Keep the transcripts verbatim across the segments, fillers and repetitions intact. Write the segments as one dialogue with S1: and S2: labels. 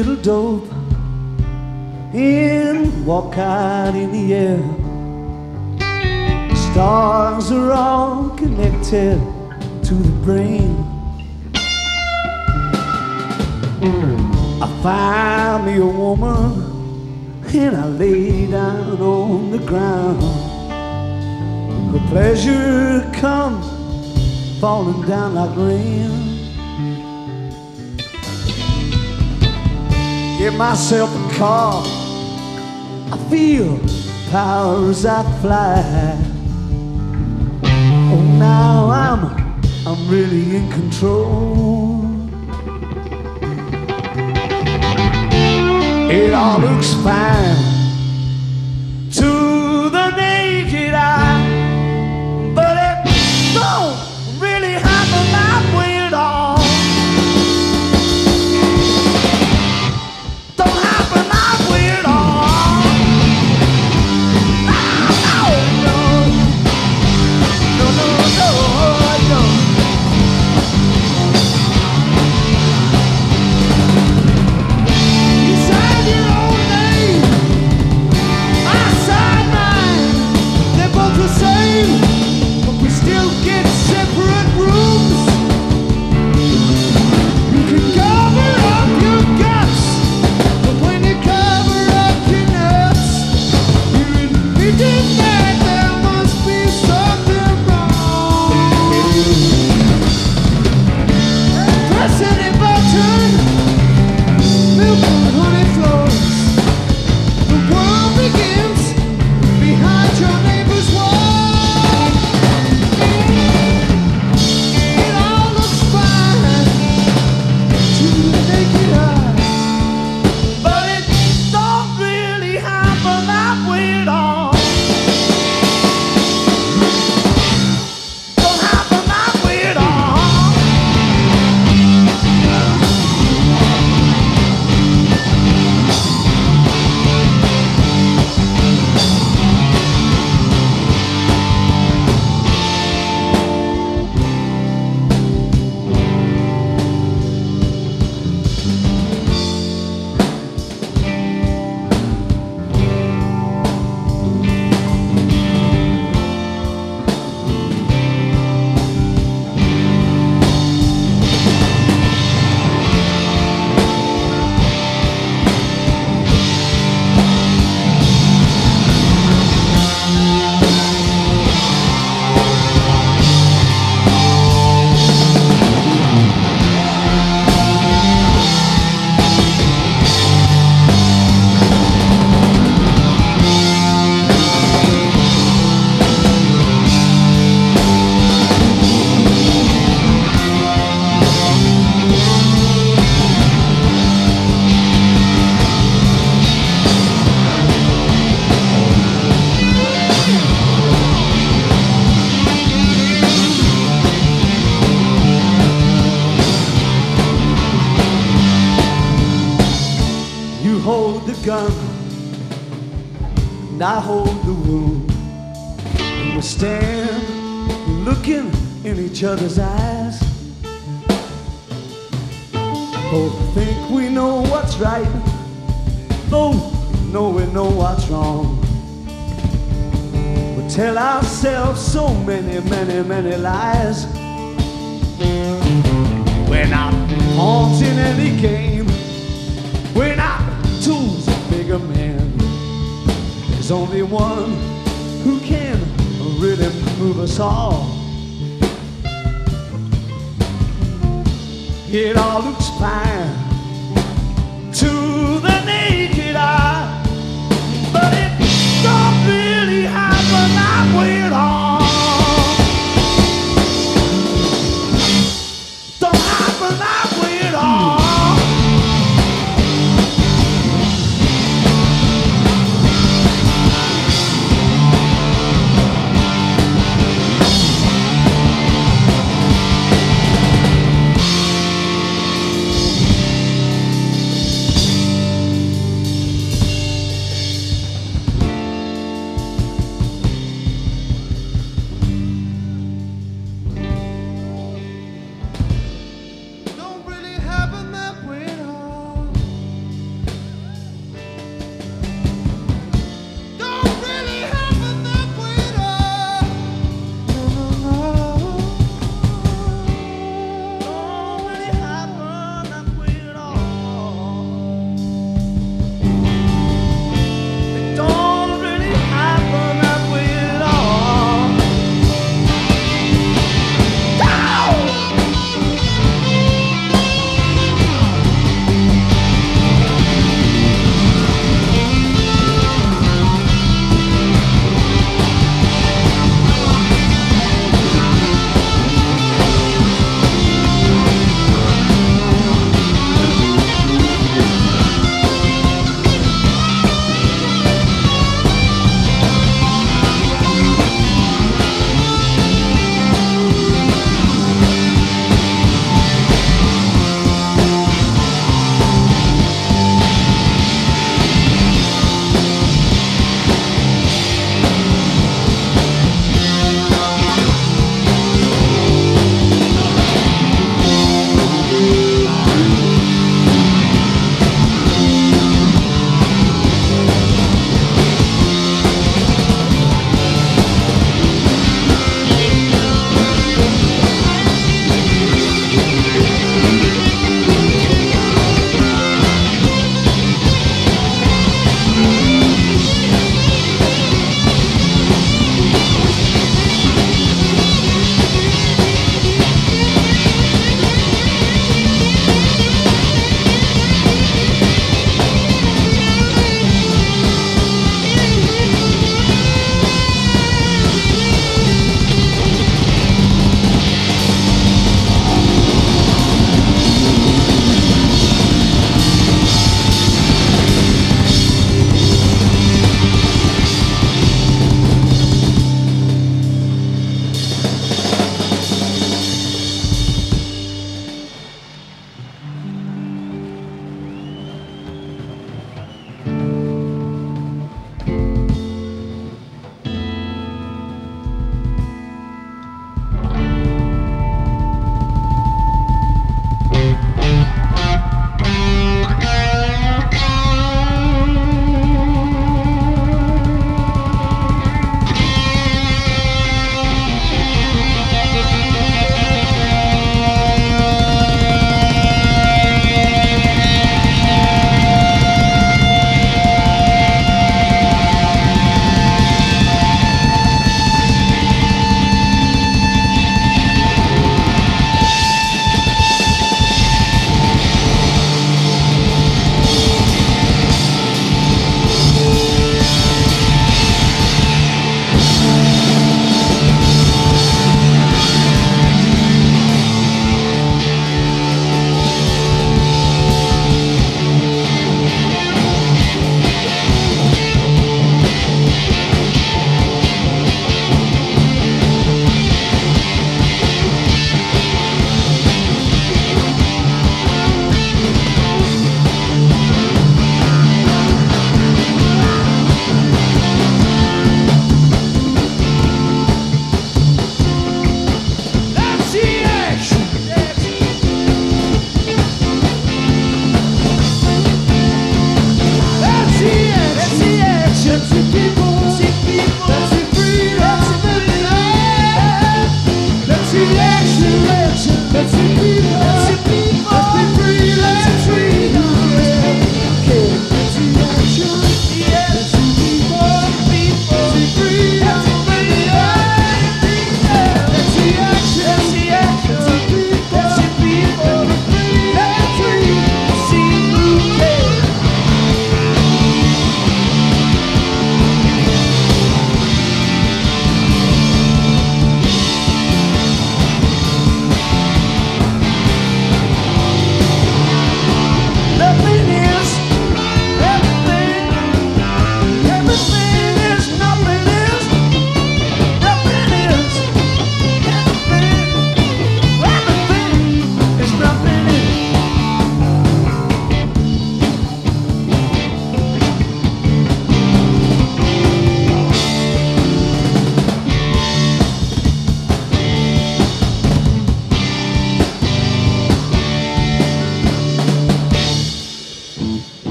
S1: little dope and walk out in the air. Stars are all connected to the brain. I find me a woman and I lay down on the ground. Her pleasure comes falling down like rain. Get myself a car, I feel power as I fly. Oh, now I'm, I'm really in control. It all looks fine to the naked eye, but it don't really happen that way at all. Don't happen that way at all. Ah, no, no, no, no, no, no. But we still get separate rooms. You can cover up your guts, but when you cover up your nuts, you admit that there must be something wrong. Press any button, milk and honey flows. The world begins behind your neighbor's wall. Gun, and I hold the wound, and we stand looking in each other's eyes. Both think we know what's right, both know we know what's wrong. We tell ourselves so many, many, many lies. We're not pawns in any game, we're not tools of bigger men. There's only one who can really move us all. It all looks fine to the naked eye, but it don't really happen that way at all. Don't happen that way at all.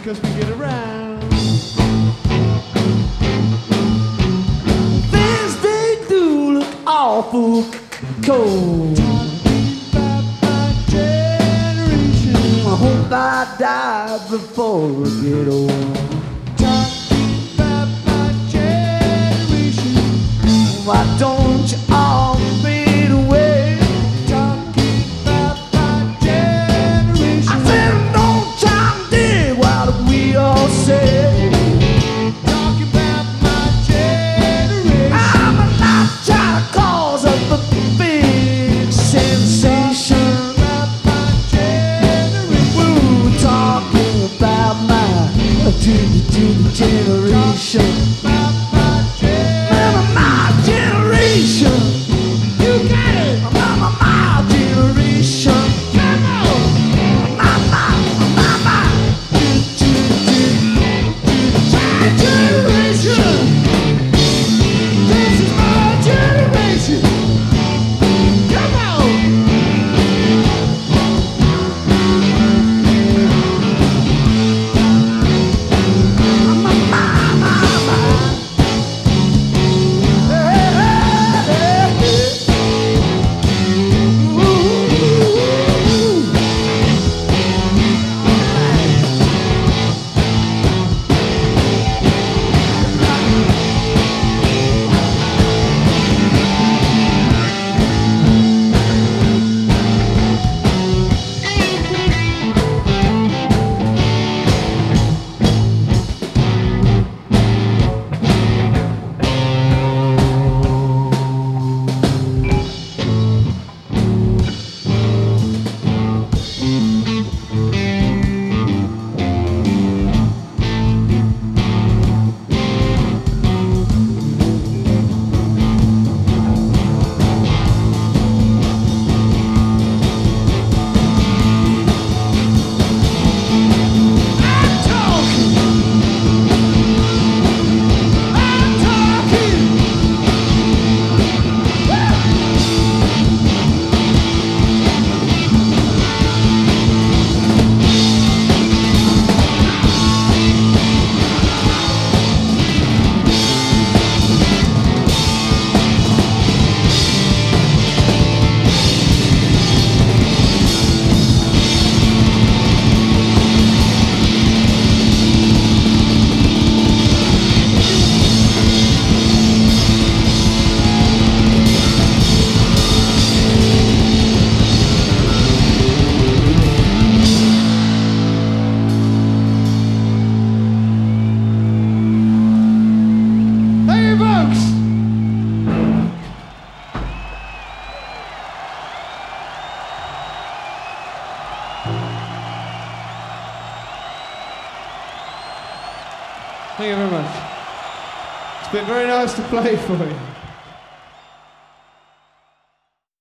S1: 'cause we get around. Things they do look awful cold. I hope I die before I get old. Talking about my generation. Why don't you all fade away? Talking about my generation. I said, don't try and dig what we all say. Talking about my generation. I'm not trying to cause a big sensation. To the, to the generation. Mama, my generation. You got it. Mama, my generation. Come on. Mama, mama. To, to, to, to my generation. This is my generation. Come on. Thank you very much. It's been very nice to play for you.